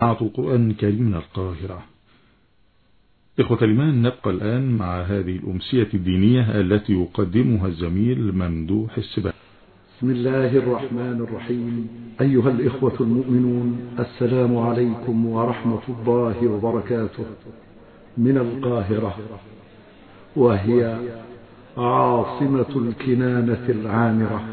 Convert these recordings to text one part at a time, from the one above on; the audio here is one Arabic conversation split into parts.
القرآن الكريم من القاهرة. إخوة الإيمان، نبقى الآن مع هذه الأمسية الدينية التي يقدمها الزميل ممدوح السباع. بسم الله الرحمن الرحيم. أيها الإخوة المؤمنون، السلام عليكم ورحمة الله وبركاته من القاهرة، وهي عاصمة الكنانة العامرة،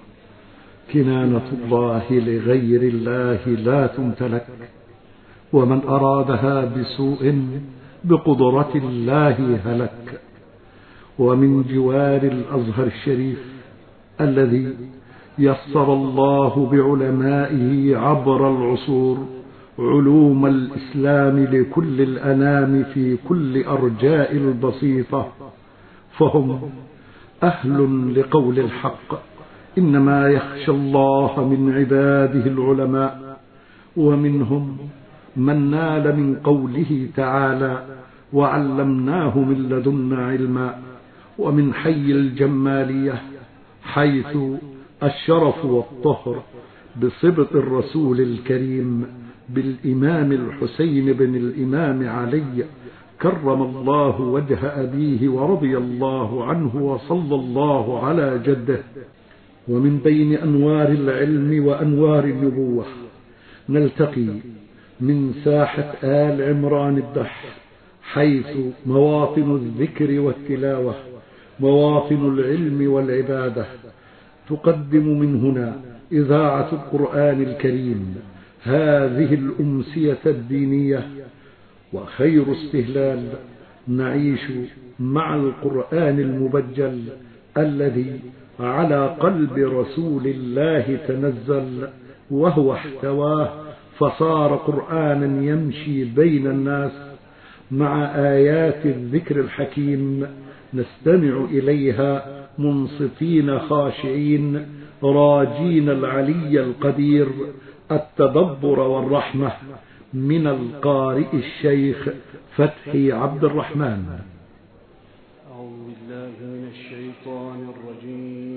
كنانة الله لغير الله لا تمتلك، ومن أرادها بسوء بقدرة الله هلك. ومن جوار الأزهر الشريف الذي يسر الله بعلمائه عبر العصور علوم الإسلام لكل الأنام في كل أرجاء البسيطة، فهم أهل لقول الحق، إنما يخشى الله من عباده العلماء. ومنهم من نال من قوله تعالى: وعلمناه من لدنا علما. ومن حي الجمالية حيث الشرف والطهر بصبط الرسول الكريم بالإمام الحسين بن الإمام علي كرم الله وجه أبيه ورضي الله عنه وصلى الله على جده. ومن بين أنوار العلم وأنوار النبوة نلتقي من ساحة آل عمران الدح، حيث مواطن الذكر والتلاوة، مواطن العلم والعبادة. تقدم من هنا إذاعة القرآن الكريم هذه الأمسية الدينية، وخير استهلال نعيش مع القرآن المبجل الذي على قلب رسول الله تنزل، وهو احتواه فصار قرآنا يمشي بين الناس، مع آيات الذكر الحكيم نستمع إليها منصتين خاشعين راجين العلي القدير التدبر والرحمة. من القارئ الشيخ فتحي عبد الرحمن. أعوذ بالله من الشيطان الرجيم.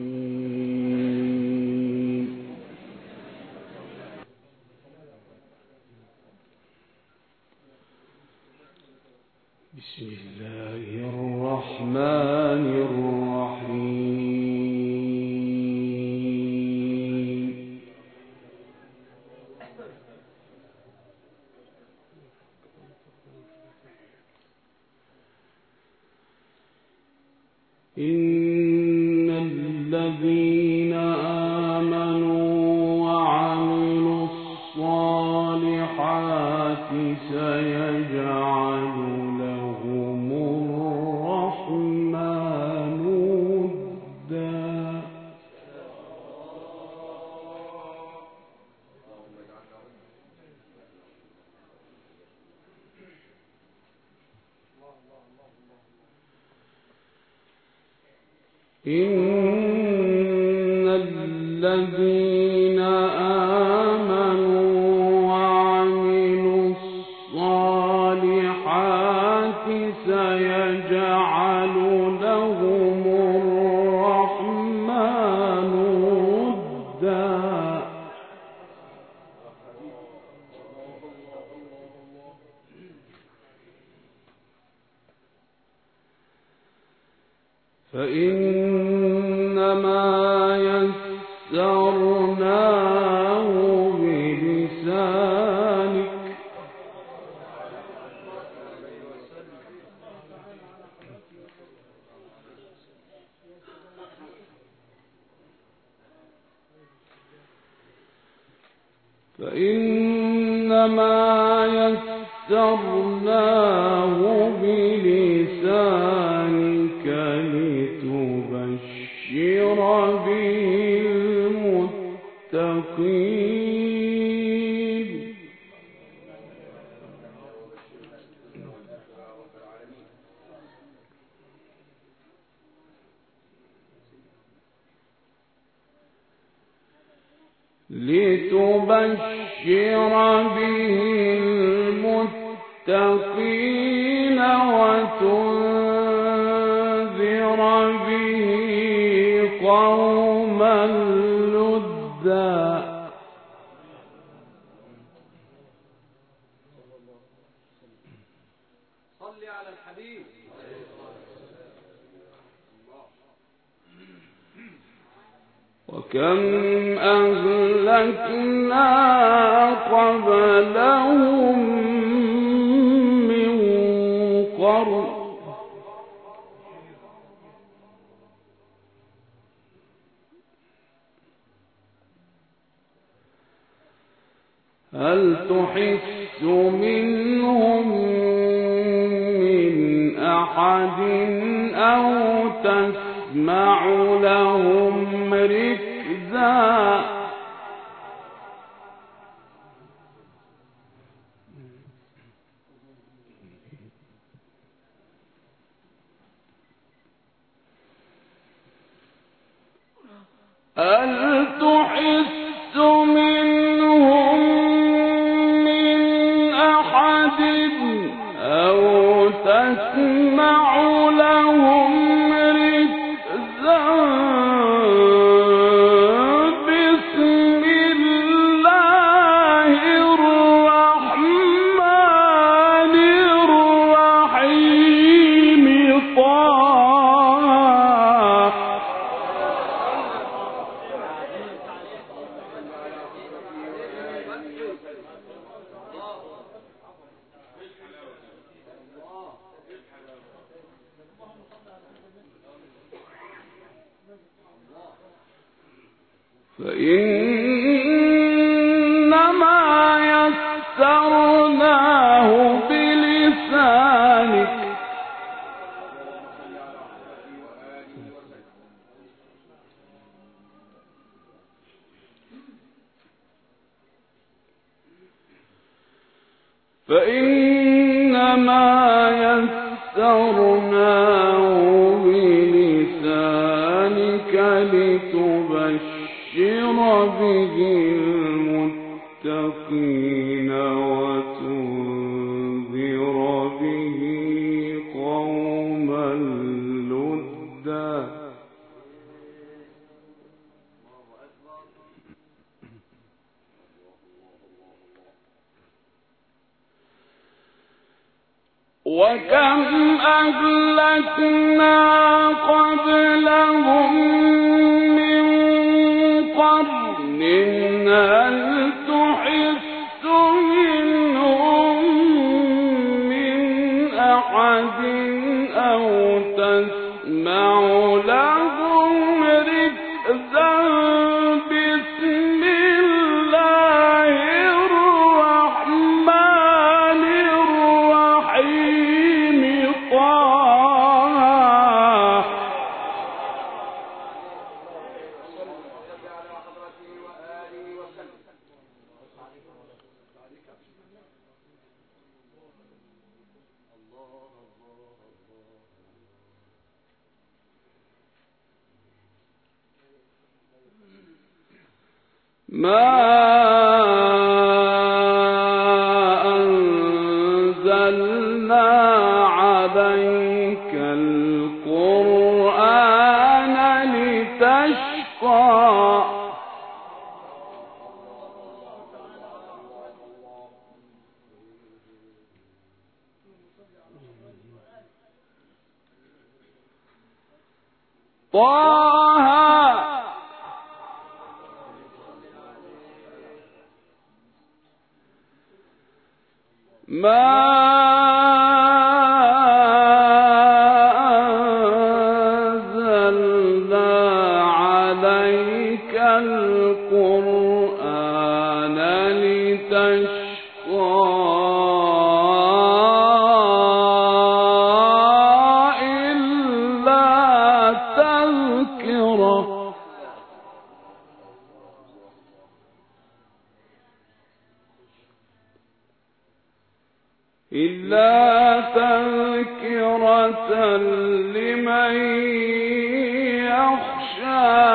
بسم الله الرحمن الرحيم. إن الذين آمنوا وعملوا الصالحات سيجعل لهم الرحمن ودا. إن الذين آمنوا وعملوا الصالحات سيجعل لهم الرحمن ودا. فإنما يسرناه بلسانك لتبشر به المتقين. لتبشر به المتقين وتنذر به قوما لدا. صل على الحبيب. وكم أهلكنا قبلهم من قرن هل تحس منهم من أحد أو تسمع لهم ركزا هل تحس منهم من أحد أو تسمع لهم ركزا بسم الله الرحمن الرحيم فإنما يسرناه بلسانك لتبشر به المتقين وتنذر به قوما لدا وكم أهلكنا قبلهم من قرن هل تحس منهم من أحد أو تسمع لهم ركزا بسم الله الرحمن الرحيم ما أنزلنا عليك القرآن لتشقى طه ما أنزلنا عليك القرآن لتشقى إلا تذكرة لمن يخشى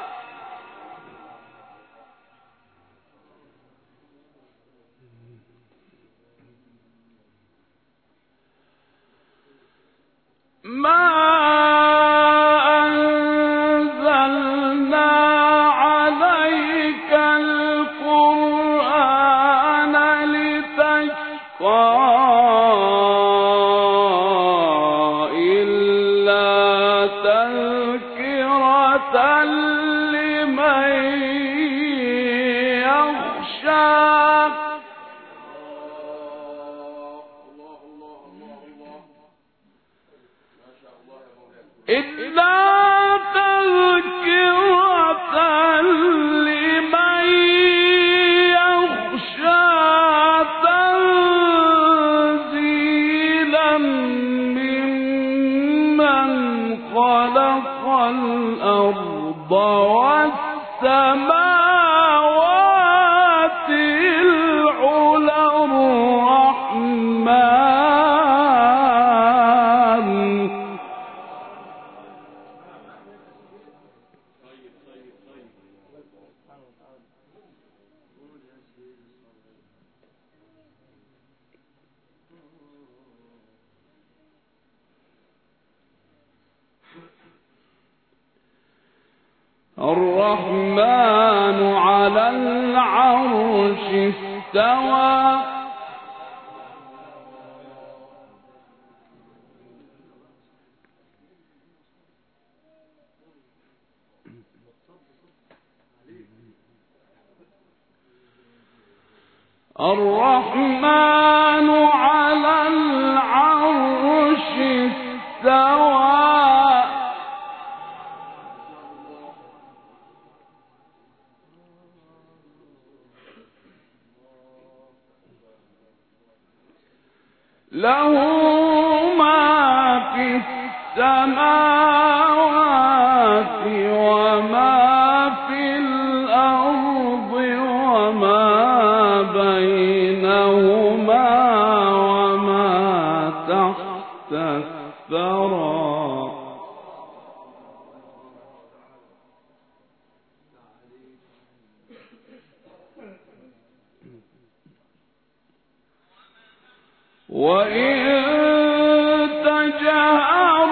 ما أنزلنا عليك القرآن لتشقى إلا تذكرة لمن يخشى تنزيلا ممن خلق الأرض والسماوات العلى الرحمن الرحمن على العرش استوى الرحمن على العرش استوى له ما في السماوات وما في الأرض وما بينهما وما تحت الثرى وإن تجهر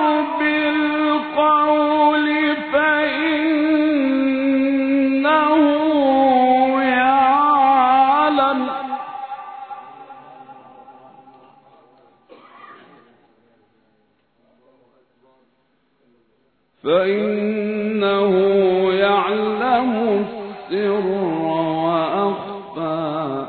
بالقول فإنه يعلم السر وأخفى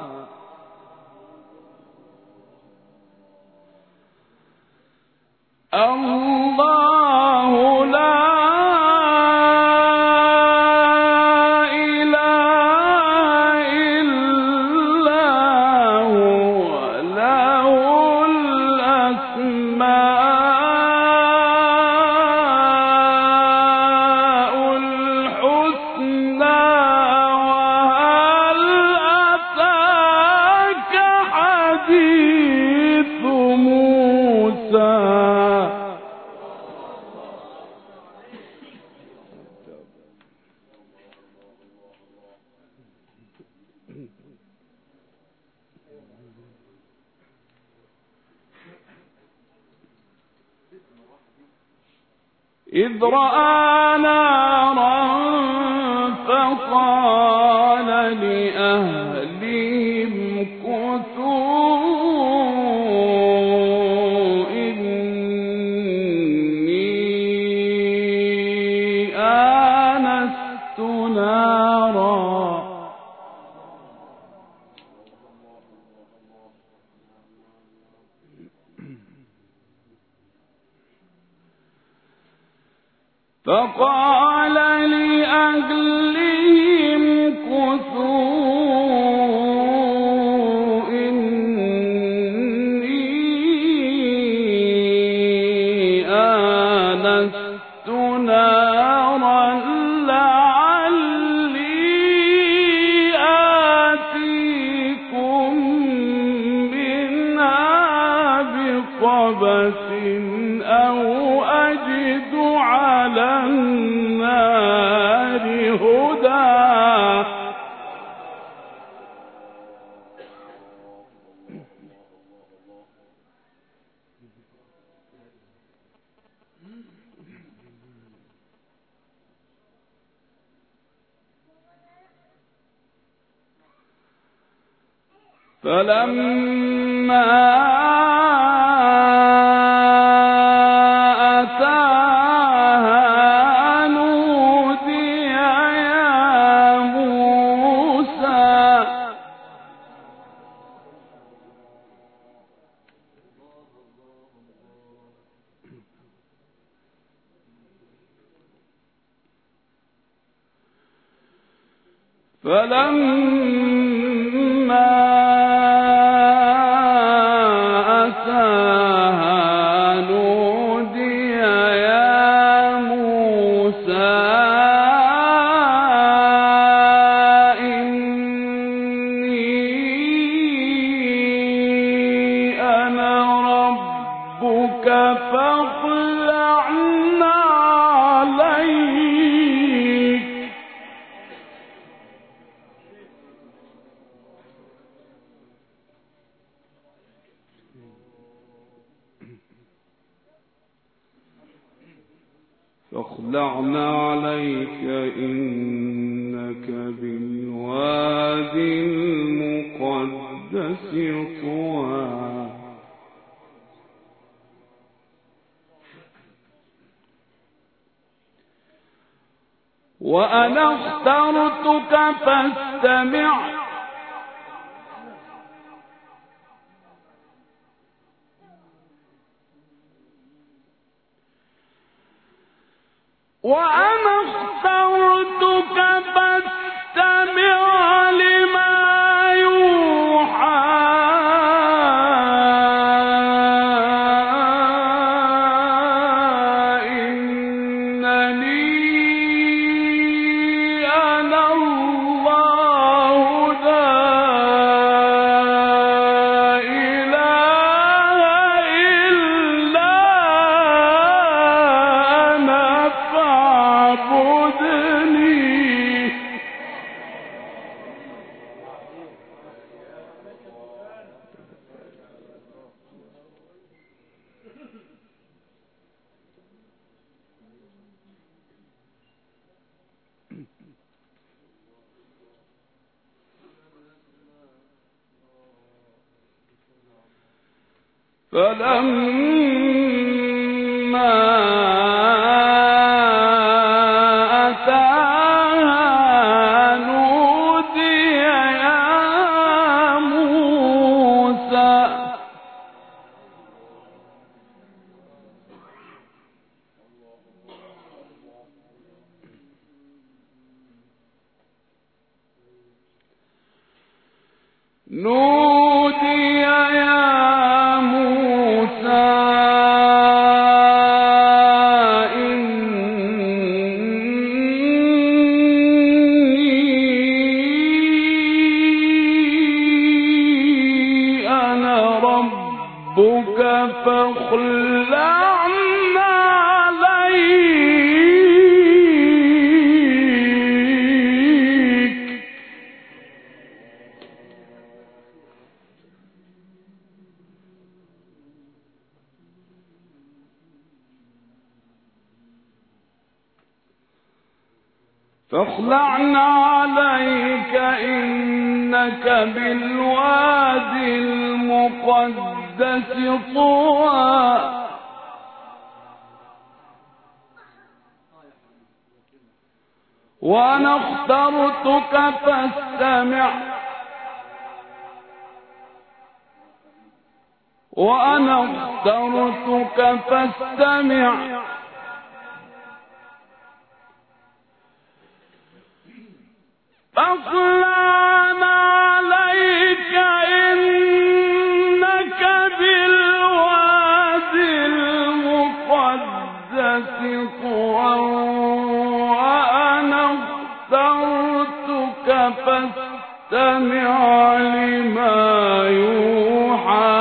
الله لا إله إلا هو له الأسماء الحسنى وهل أتاك حديث موسى إذ رأى نارا فقال لأهلهم كثوا إني آنست نارا فقال لأهلهم كثوا إني آنست نارا لعلي آتيكم منها بقبس أو أجد على النار هدى فلما فلما أتاها نودي يا موسى إني أنا ربك فاخلع عليك. فاخلعنا عليك إنك بالوادي المقدس طوى. وأنا اخترتك فاستمع وأنا اخترتك فاستمع لما يوحى إنني أنا الله لا إله إلا أنا فاعبدني. فلما أتاها نودي يا موسى. نودي يا موسى إني أنا ربك فاخلعنا عليك. فاخلعنا عليك إنك بالوادي المقدس طوى. وأنا اخترتك فاستمع وأنا اخترتك فاستمع فاخلعنا عليك إنك بالوادي المقدس طوى. وأنا اخترتك فاستمع لما يوحى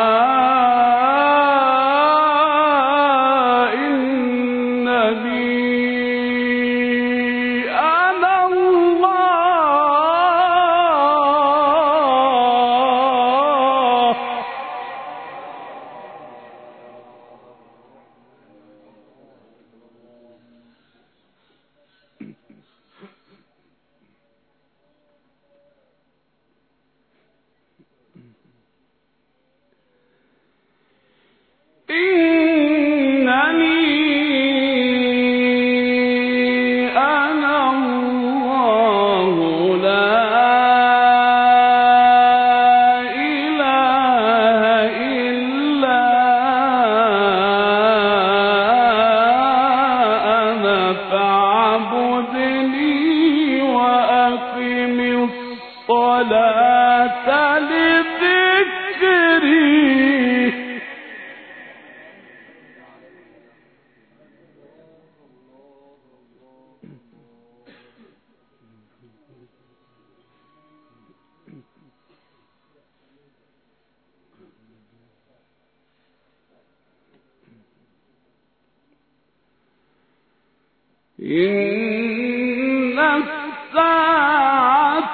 إن الساعة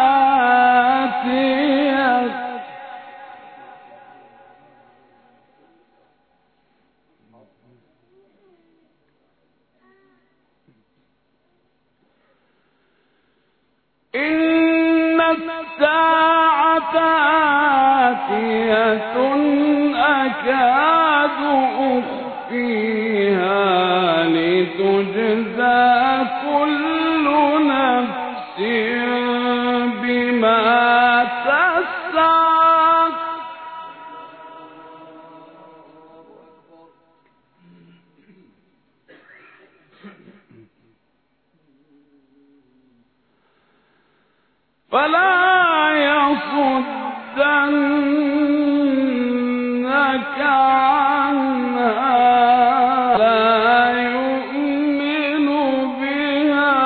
آتية أكاد أخفيها لتجزى كل نفس بما تسعى فلا يصدنك عنها لا يؤمن بها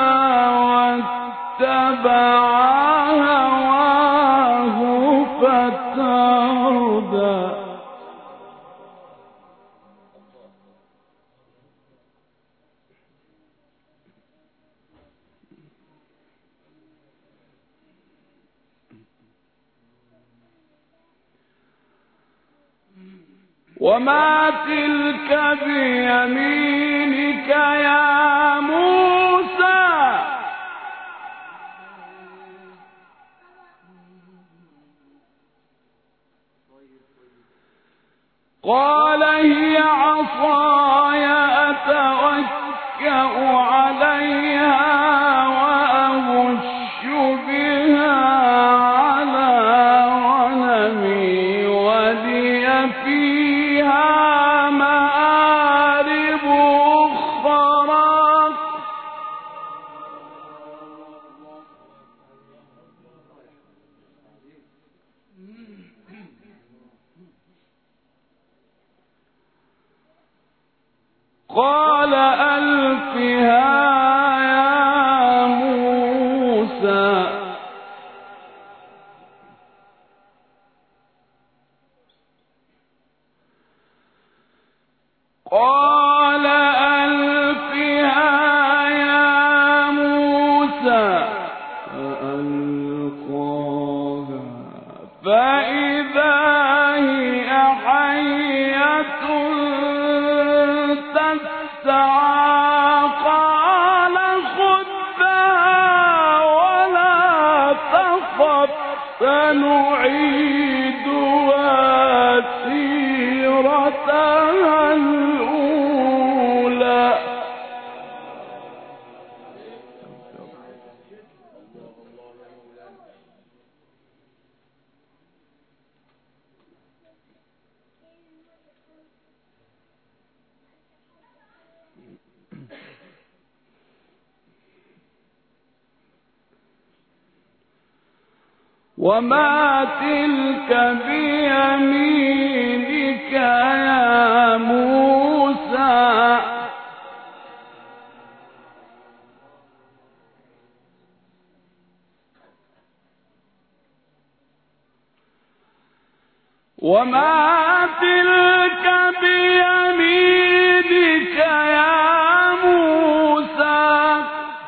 واتبع هواه فتردى وما تلك بيمينك يا موسى قال هي عصاي أتوكأ عليها وأهش بها على غنمي ولي فيها مآرب أخرى قال ألقها يا موسى قال ألقها يا موسى فألقاها فإذا هي حية تسعى قال خذها ولا تخف سنعيدها سيرتها الأولى وما تلك بيمينك يا موسى وما تلك بيمينك يا موسى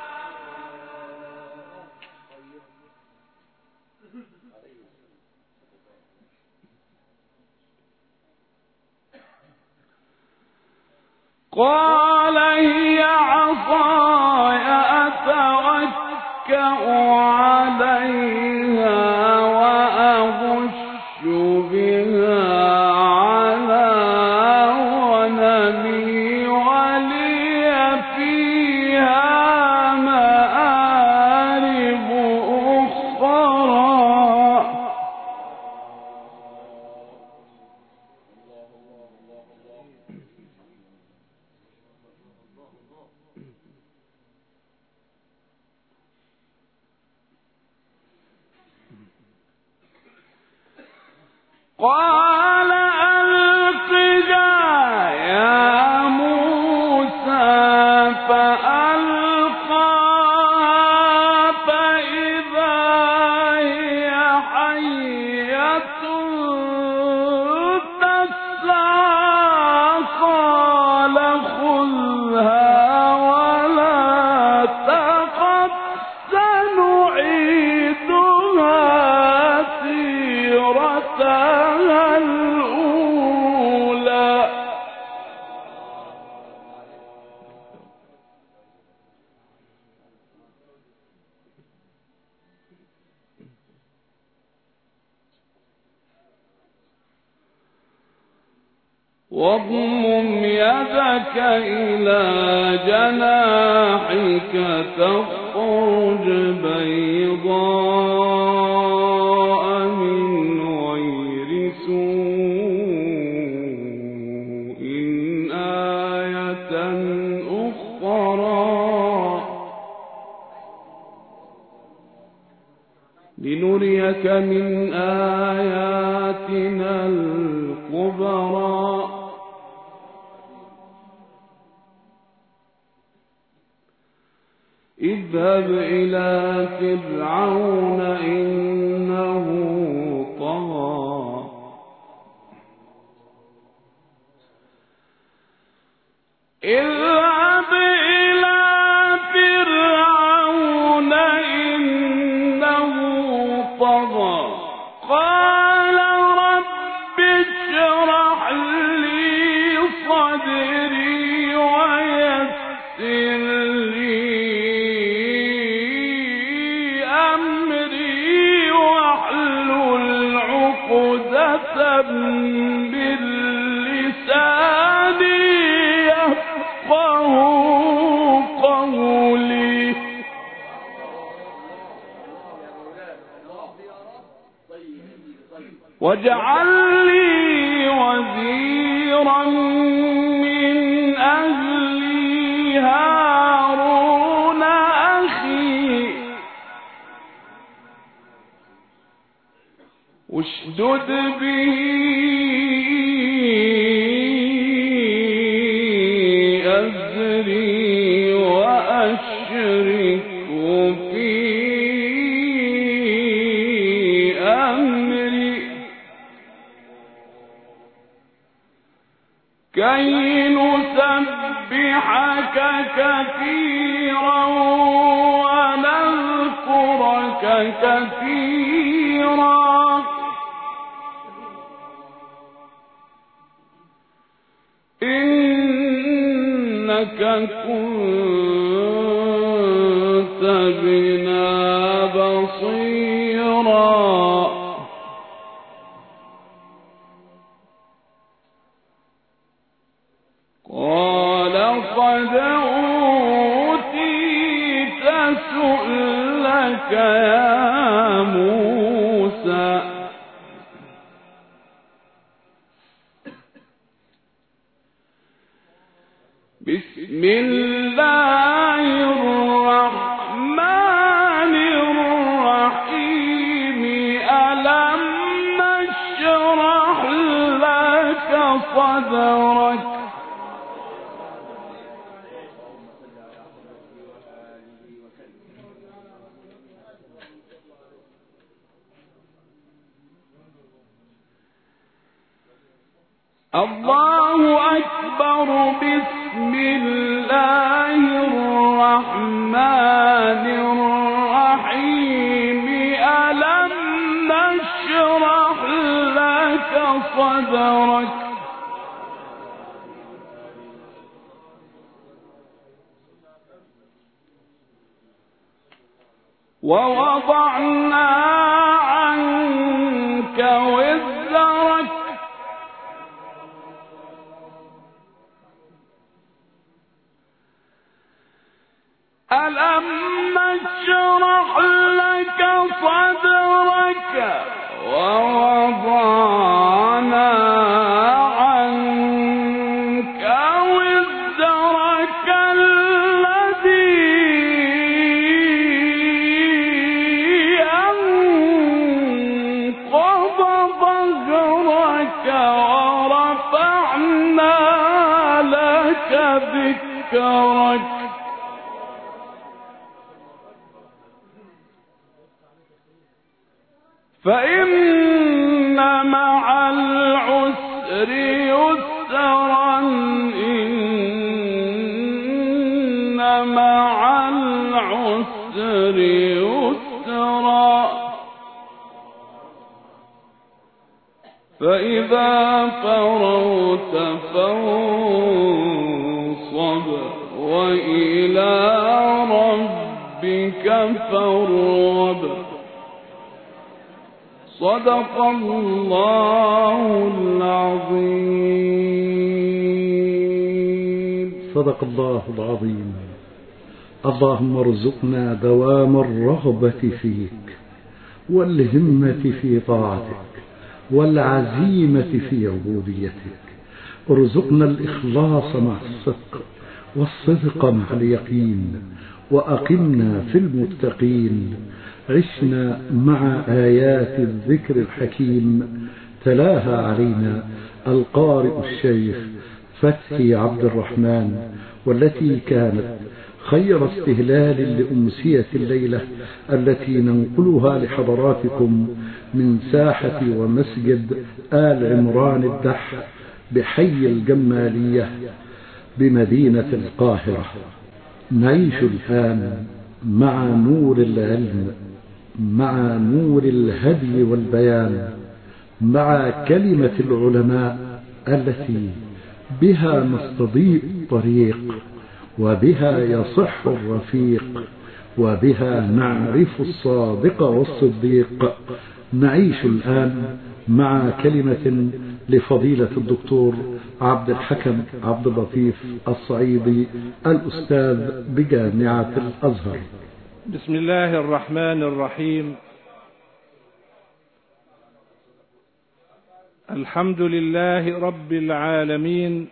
قال هي عصاي أتوكأ عليها وأهش بها على غنمي ولي فيها مآرب أخرى قال ألقها يا موسى فألقاها فإذا هي حية تسعى قال خذها ولا واضمم يدك إلى جناحك تخرج بيضاء من غير سوء آية أخرى لنريك من آياتنا الكبرى اذهب إلى فرعون إنه طغى اذهب إلى فرعون إنه طغى قال رب اشرح لي صدري ويسر باللسان يفقهوا قولي واجعل لي وزيرا من أهلي هارون أخي اشدد به أزري وأشركه في أمري كي نسبحك كثيرا ونذكرك كثيرا إنك كنت بنا بصيرا قال قد أوتيت سؤلك يا موسى بسم الله الرحمن الرحيم ألم نشرح لك صدرك الله أكبر بسم الله الرحمن الرحيم ألم نشرح لك صدرك ووضعنا عنك وزرك ألم نشرح لك صدرك ووضعنا عنك وزرك الذي أنقض ظهرك ورفعنا لك ذكرك فإن مع العسر يسرا إن مع العسر يسرا فإذا فرغت فانصب وإلى ربك فارغب صدق الله العظيم. صدق الله العظيم. اللهم ارزقنا دوام الرغبة فيك والهمة في طاعتك والعزيمة في عبوديتك. ارزقنا الإخلاص مع الصدق والصدق مع اليقين، وأقمنا في المتقين. عشنا مع آيات الذكر الحكيم تلاها علينا القارئ الشيخ فتحي عبد الرحمن، والتي كانت خير استهلال لأمسية الليلة التي ننقلها لحضراتكم من ساحة ومسجد آل عمران الدح بحي الجمالية بمدينة القاهرة. نعيش الآن مع نور العلم، مع نور الهدي والبيان، مع كلمة العلماء التي بها نستضيء الطريق، وبها يصح الرفيق، وبها نعرف الصادق والصديق. نعيش الآن مع كلمة لفضيلة الدكتور عبد الحكم عبد اللطيف الصعيدي، الأستاذ بجامعة الأزهر. بسم الله الرحمن الرحيم. الحمد لله رب العالمين،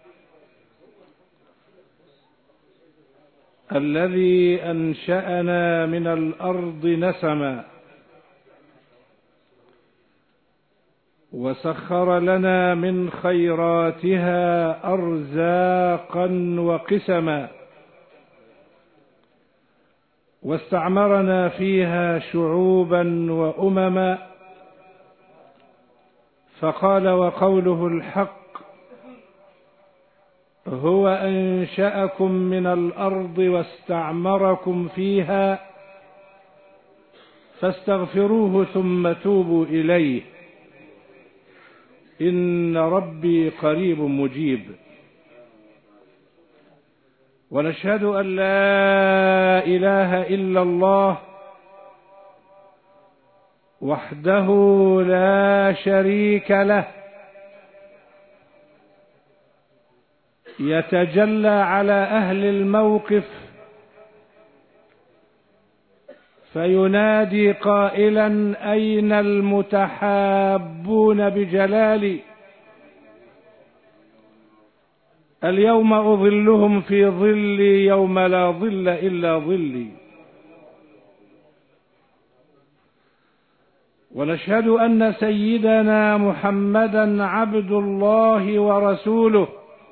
الذي أنشأنا من الأرض نسما وسخر لنا من خيراتها أرزاقا وقسما، واستعمرنا فيها شعوبا وأمما، فقال وقوله الحق: هو أنشأكم من الأرض واستعمركم فيها فاستغفروه ثم توبوا إليه إن ربي قريب مجيب. ونشهد أن لا إله إلا الله وحده لا شريك له، يتجلى على أهل الموقف فينادي قائلا: أين المتحابون بجلالي؟ اليوم أظلهم في ظلي يوم لا ظل إلا ظلي. ونشهد أن سيدنا محمدا عبد الله ورسوله،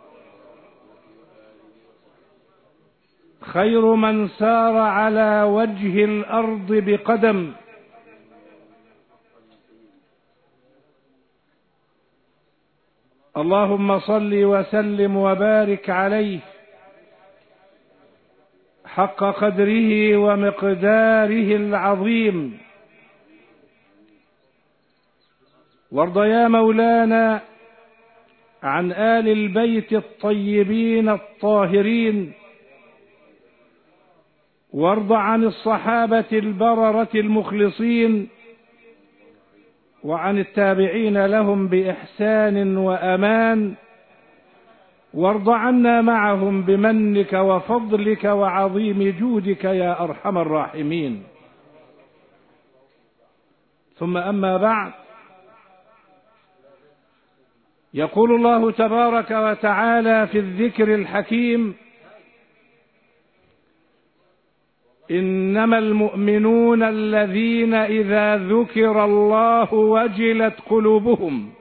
خير من سار على وجه الأرض بقدم، اللهم صل وسلم وبارك عليه حق قدره ومقداره العظيم. وارض يا مولانا عن آل البيت الطيبين الطاهرين، وارض عن الصحابة البررة المخلصين، وعن التابعين لهم بإحسان وأمان، وارض عنا معهم بمنك وفضلك وعظيم جودك يا أرحم الراحمين. ثم أما بعد، يقول الله تبارك وتعالى في الذكر الحكيم: إنما المؤمنون الذين إذا ذكر الله وجلت قلوبهم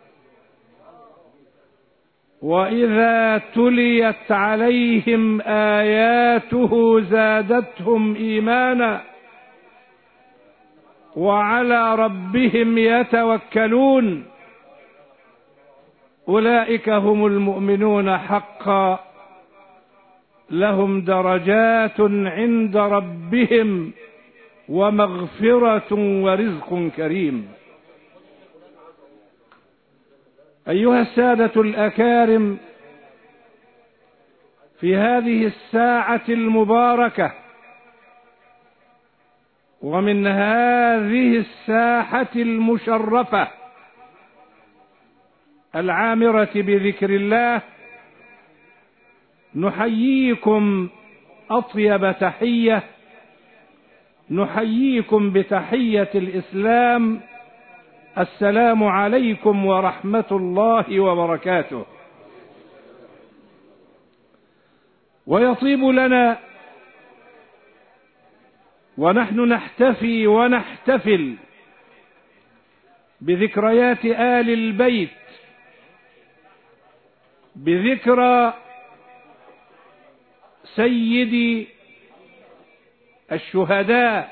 وإذا تليت عليهم آياته زادتهم إيمانا وعلى ربهم يتوكلون أولئك هم المؤمنون حقا لهم درجات عند ربهم ومغفرة ورزق كريم. أيها السادة الأكارم، في هذه الساعة المباركة ومن هذه الساحة المشرفة العامرة بذكر الله، نحييكم أطيب تحية، نحييكم بتحية الإسلام: السلام عليكم ورحمة الله وبركاته. ويطيب لنا ونحن نحتفي ونحتفل بذكريات آل البيت، بذكرى سيد الشهداء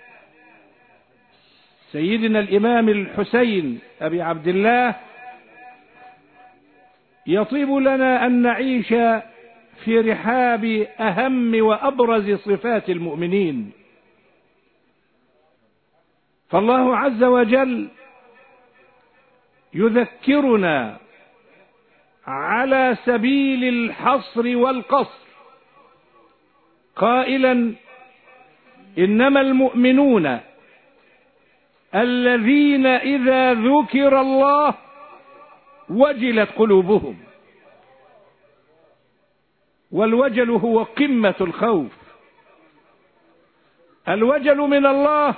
سيدنا الإمام الحسين أبي عبد الله. يطيب لنا أن نعيش في رحاب أهم وأبرز صفات المؤمنين، فالله عز وجل يذكرنا على سبيل الحصر والقصر قائلا: إنما المؤمنون الذين إذا ذكر الله وجلت قلوبهم. والوجل هو قمة الخوف، الوجل من الله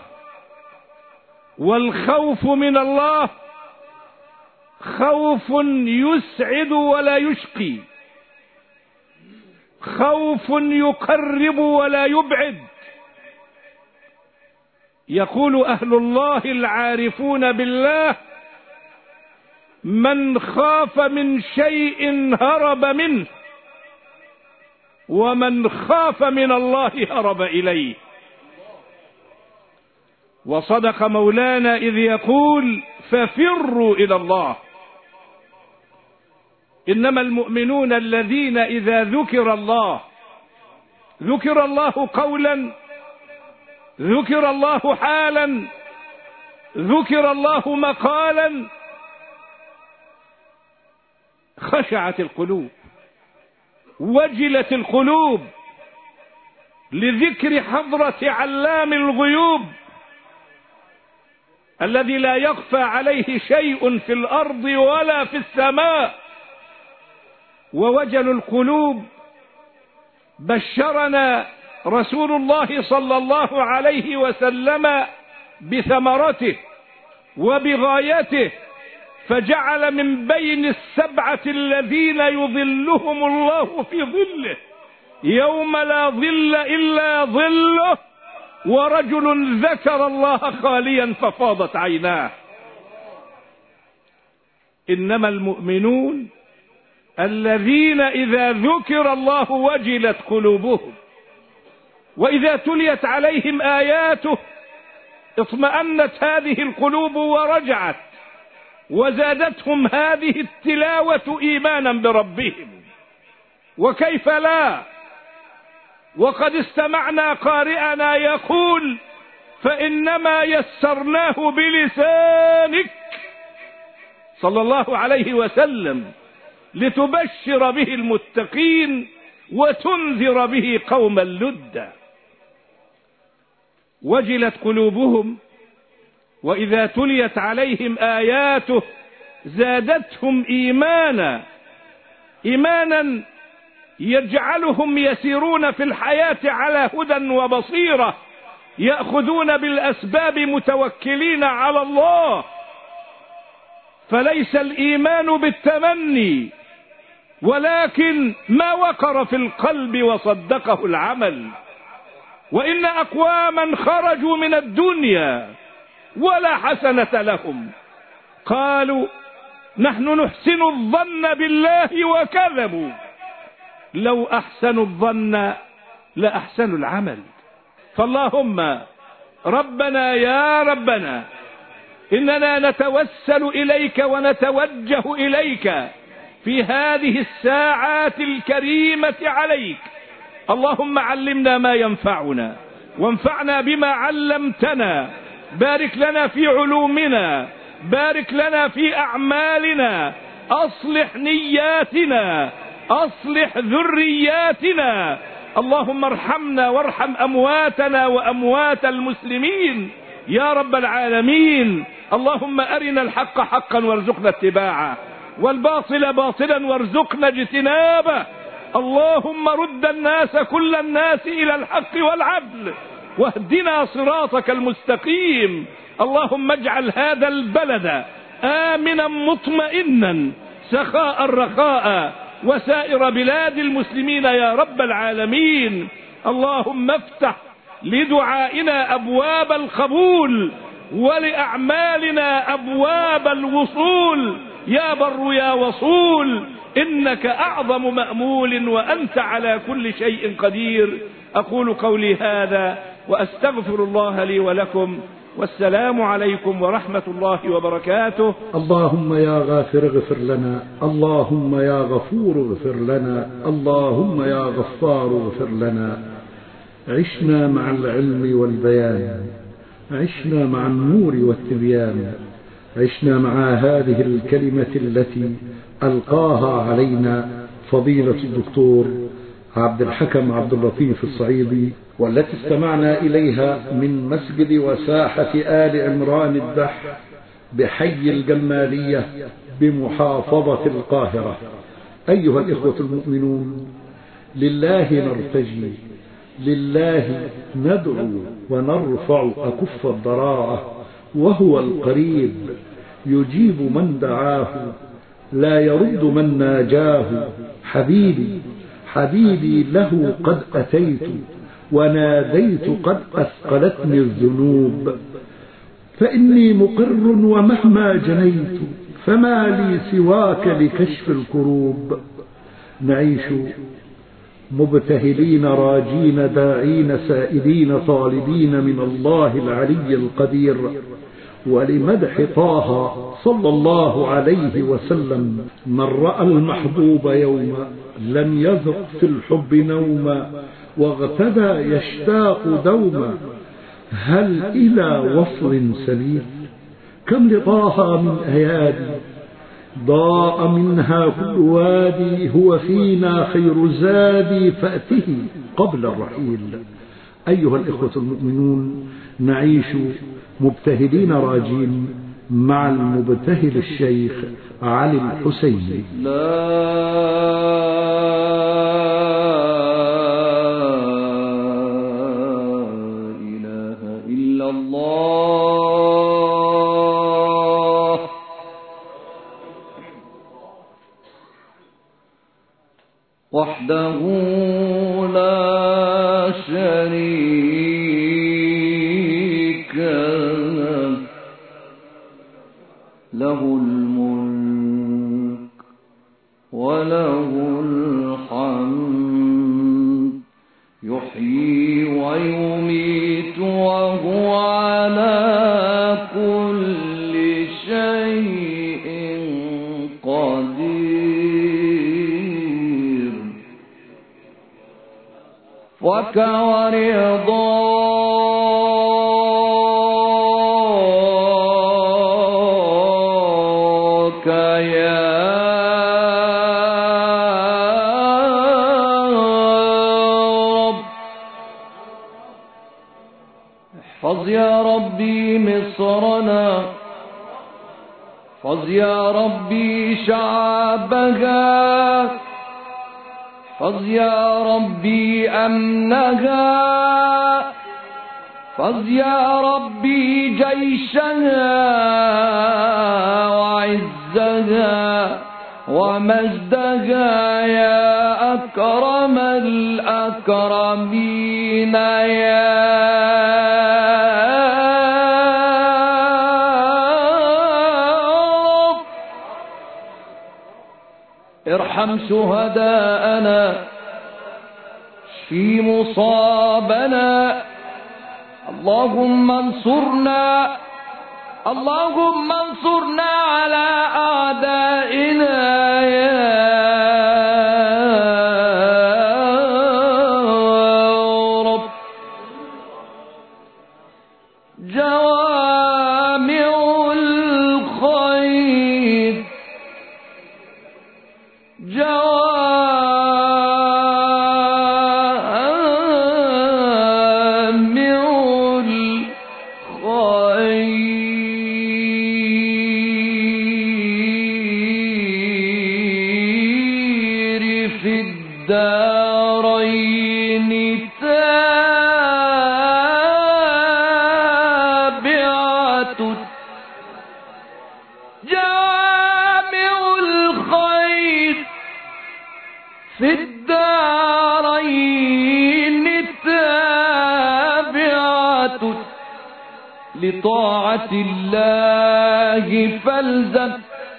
والخوف من الله خوف يسعد ولا يشقي، خوف يقرب ولا يبعد. يقول أهل الله العارفون بالله: من خاف من شيء هرب منه، ومن خاف من الله هرب إليه. وصدق مولانا إذ يقول: ففروا إلى الله. إنما المؤمنون الذين إذا ذكر الله، ذكر الله قولا، ذكر الله حالا، ذكر الله مقالا، خشعت القلوب، وجلت القلوب لذكر حضرة علام الغيوب الذي لا يخفى عليه شيء في الأرض ولا في السماء. ووجل القلوب بشرنا رسول الله صلى الله عليه وسلم بثمرته وبغايته، فجعل من بين السبعة الذين يظلهم الله في ظله يوم لا ظل إلا ظله: ورجل ذكر الله خاليا ففاضت عيناه. إنما المؤمنون الذين إذا ذكر الله وجلت قلوبهم، وإذا تليت عليهم آياته اطمأنت هذه القلوب ورجعت، وزادتهم هذه التلاوة إيمانا بربهم. وكيف لا، وقد استمعنا قارئنا يقول: فإنما يسرناه بلسانك صلى الله عليه وسلم لتبشر به المتقين وتنذر به قوما لدا. وجلت قلوبهم، وإذا تليت عليهم آياته زادتهم إيمانا، إيمانا يجعلهم يسيرون في الحياة على هدى وبصيرة، يأخذون بالأسباب متوكلين على الله. فليس الإيمان بالتمني، ولكن ما وقر في القلب وصدقه العمل. وإن أقواما خرجوا من الدنيا ولا حسنة لهم، قالوا: نحن نحسن الظن بالله، وكذبوا. لو أحسنوا الظن لأحسنوا العمل. فاللهم ربنا يا ربنا، إننا نتوسل إليك ونتوجه إليك في هذه الساعات الكريمة عليك. اللهم علمنا ما ينفعنا، وانفعنا بما علمتنا. بارك لنا في علومنا، بارك لنا في أعمالنا، أصلح نياتنا، أصلح ذرياتنا. اللهم ارحمنا وارحم أمواتنا وأموات المسلمين يا رب العالمين. اللهم أرنا الحق حقا وارزقنا اتباعه، والباطل باطلا وارزقنا اجتنابه. اللهم رد الناس كل الناس إلى الحق والعدل، واهدنا صراطك المستقيم. اللهم اجعل هذا البلد آمنا مطمئنا سخاء رخاء، وسائر بلاد المسلمين يا رب العالمين. اللهم افتح لدعائنا أبواب القبول، ولأعمالنا أبواب الوصول، يا بر يا وصول، إنك أعظم مأمول وأنت على كل شيء قدير. أقول قولي هذا وأستغفر الله لي ولكم، والسلام عليكم ورحمة الله وبركاته. اللهم يا غافر اغفر لنا، اللهم يا غفور اغفر لنا، اللهم يا غفار اغفر لنا. عشنا مع العلم والبيان، عشنا مع النور والتبيان، عشنا مع هذه الكلمة التي ألقاها علينا فضيلة الدكتور عبد الحكم عبد اللطيف الصعيدي، والتي استمعنا إليها من مسجد وساحة آل عمران الدح بحي الجمالية بمحافظة القاهرة. أيها الإخوة المؤمنون، لله نرتجي، لله ندعو ونرفع أكف الضراعة، وهو القريب يجيب من دعاه، لا يرد من ناجاه. حبيبي حبيبي له قد أتيت، وناديت قد أثقلتني الذنوب، فإني مقر ومهما جنيت فما لي سواك لكشف الكروب. نعيش مبتهلين راجين داعين سائلين طالبين من الله العلي القدير، ولمدح طه صلى الله عليه وسلم. من رأى المحبوب يوما لم يذق في الحب نوما، واغتدى يشتاق دوما، هل إلى وصل سليم؟ كم لطه من أيادي ضاء منها كل وادي، هو فينا خير زادي فأته قبل الرحيل. أيها الإخوة المؤمنون، نعيش مبتهلين راجين مع المبتهل الشيخ علي الحسيني. لا إله إلا الله وحده لا شريك له، له الملك وله الحمد، يحيي ويميت وهو على كل شيء قدير. وكورضاك يا رب، احفظ يا ربي مصرنا، احفظ يا ربي شعبها، احفظ يا ربي أمنها، احفظ يا ربي جيشها وعزها ومجدها يا أكرم الأكرمين يا رب. ارحم شهداءنا، اشفي مصابنا، اللهم انصرنا، اللهم انصرنا على أعدائنا يا رب. جوامع الخير، في الدارين تابعة جامع الخير في الدارين تابعة لطاعة الله فالزم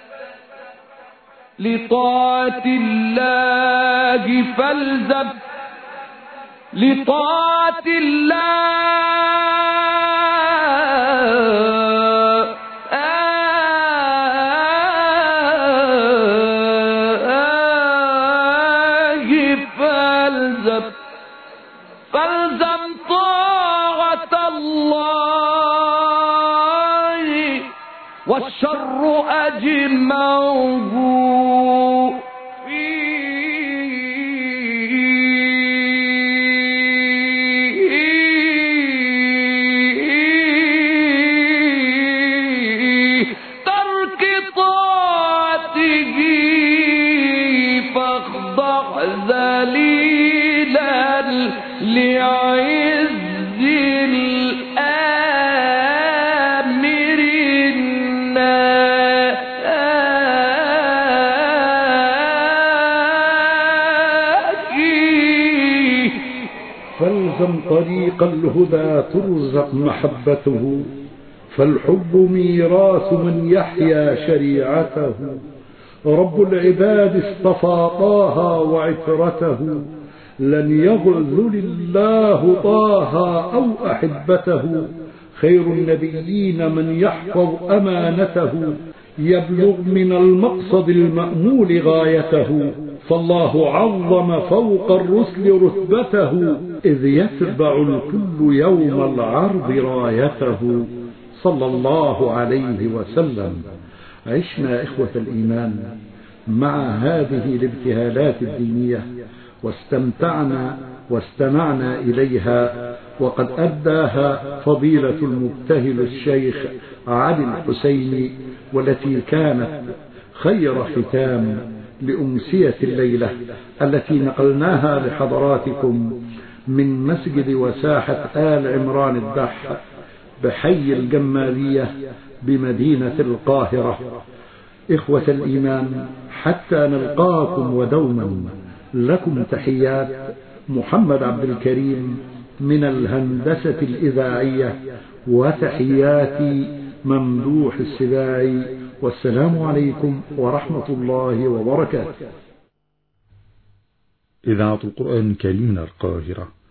لطاعة الله فالزم لطاعة الله فالزم طاعة الله والشر أجمعه لعز الآمر الناجي فالزم طريق الهدى ترزق محبته فالحب ميراث من يحيا شريعته رب العباد اصطفى طه وعترته لن يغل الله طه أو أحبته خير النبيين من يحفظ أمانته يبلغ من المقصد المأمول غايته فالله عظم فوق الرسل رتبته إذ يتبع الكل يوم العرض رايته صلى الله عليه وسلم. عشنا إخوة الإيمان مع هذه الابتهالات الدينية واستمتعنا واستمعنا إليها وقد أداها فضيلة المبتهل الشيخ علي الحسيني والتي كانت خير ختام لأمسية الليلة التي نقلناها لحضراتكم من مسجد وساحة آل عمران الدح بحي الجمالية بمدينة القاهرة. إخوة الإيمان حتى نلقاكم ودوما لكم تحيات محمد عبد الكريم من الهندسة الإذاعية وتحياتي ممدوح السباعي والسلام عليكم ورحمة الله وبركاته. إذاعة القرآن الكريم من القاهرة.